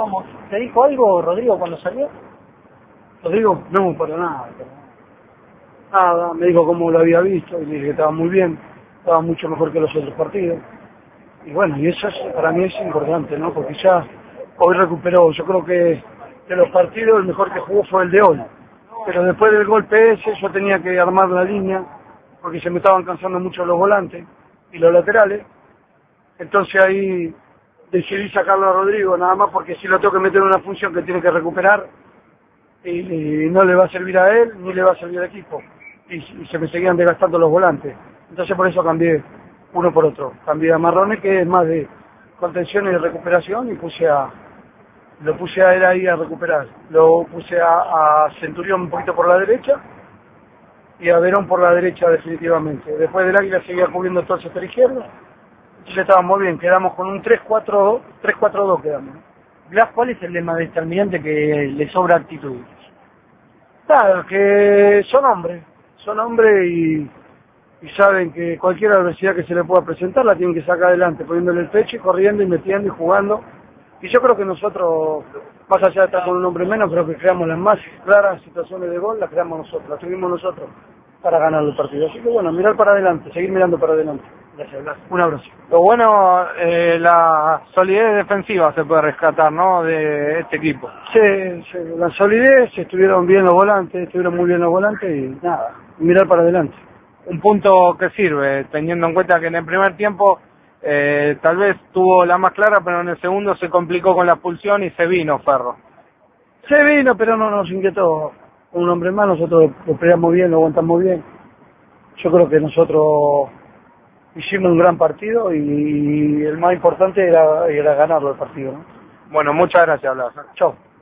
vamos. ¿Te dijo algo Rodrigo cuando salió? Rodrigo, no, para nada. Nada, me dijo cómo lo había visto y le dije que estaba muy bien, estaba mucho mejor que los otros partidos. Y bueno, y eso para mí es importante, ¿no? Porque ya hoy recuperó, yo creo que de los partidos el mejor que jugó fue el de hoy. Pero después del golpe ese yo tenía que armar la línea, porque se me estaban cansando mucho los volantes y los laterales. Entonces ahí decidí sacarlo a Rodrigo, nada más porque si lo tengo que meter en una función que tiene que recuperar, y no le va a servir a él, ni le va a servir al equipo. Y se me seguían desgastando los volantes. Entonces por eso cambié uno por otro. Cambié a Marrone, que es más de contención y de recuperación, y lo puse a él ahí a recuperar. Lo puse a Centurión un poquito por la derecha, y a Verón por la derecha definitivamente. Después del Águila seguía cubriendo todo el sector izquierdo. Entonces estábamos bien, quedamos con un 3-4-2, 3-4-2 quedamos. Blas, ¿cuál es el lema determinante que le sobra actitud? Nada, que son hombres y saben que cualquier adversidad que se le pueda presentar la tienen que sacar adelante, poniéndole el pecho y corriendo y metiendo y jugando. Y yo creo que nosotros, más allá de estar con un hombre menos, creo que creamos las más claras situaciones de gol, las creamos nosotros, las tuvimos nosotros para ganar el partido. Así que bueno, mirar para adelante, seguir mirando para adelante. Gracias, Blas. Un abrazo. Lo bueno, la solidez defensiva se puede rescatar, ¿no?, de este equipo. Sí, la solidez, estuvieron bien los volantes, estuvieron muy bien los volantes y nada, mirar para adelante. Un punto que sirve, teniendo en cuenta que en el primer tiempo tal vez tuvo la más clara, pero en el segundo se complicó con la expulsión y se vino Ferro. Se vino, pero no nos inquietó. Un hombre más, nosotros lo peleamos bien, lo aguantamos bien. Yo creo que nosotros hicimos un gran partido y el más importante era ganarlo el partido, ¿no? Bueno, muchas gracias, Blas. Chao.